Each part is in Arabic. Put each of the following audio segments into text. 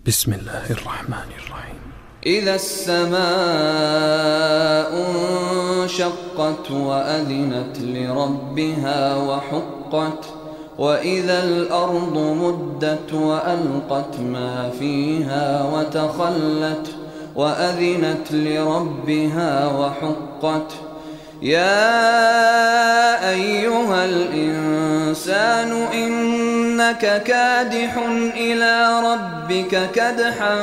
بسم الله الرحمن الرحيم. إذا السماء انشقت وأذنت لربها وحقت وإذا الأرض مدت وألقت ما فيها وتخلت وأذنت لربها وحقت يا أيها الإنسان إنك كادح إلى ربك كدحا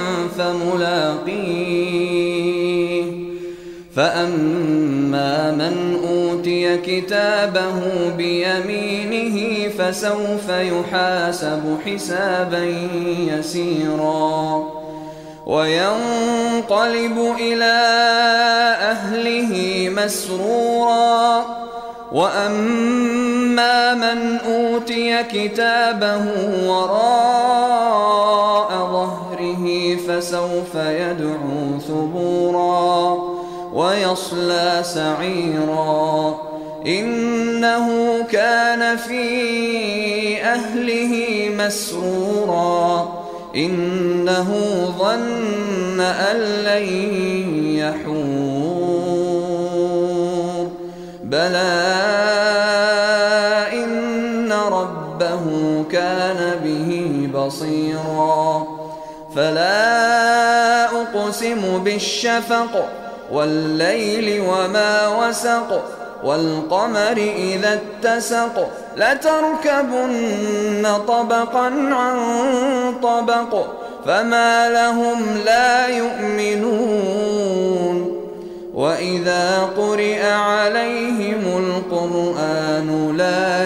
فملاقيه فأما من أوتي كتابه بيمينه فسوف يحاسب حسابا يسيرا وينقلب إلى أهله مسرورا وأما من أوتي كتابه وراء ظهره فسوف يدعو ثبورا ويصلى سعيرا إنه كان في أهله مسرورا إنه ظن أن لن يحور بلى إن ربه كان به بصيرا فلا أقسم بالشفق والليل وما وسق والقمر إذا اتسق لتركبن طبقا عن طبق فما لهم لا يؤمنون وإذا قرئ عليهم القرآن لا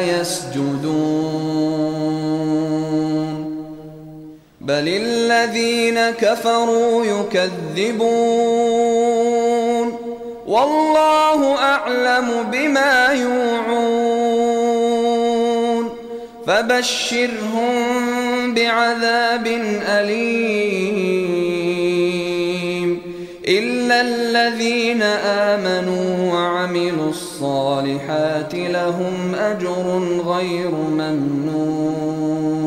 يسجدون بل الذين كفروا يكذبون والله أعلم بما يوعون فبشرهم بعذاب أليم إلا الذين آمنوا وعملوا الصالحات لهم أجر غير ممنون.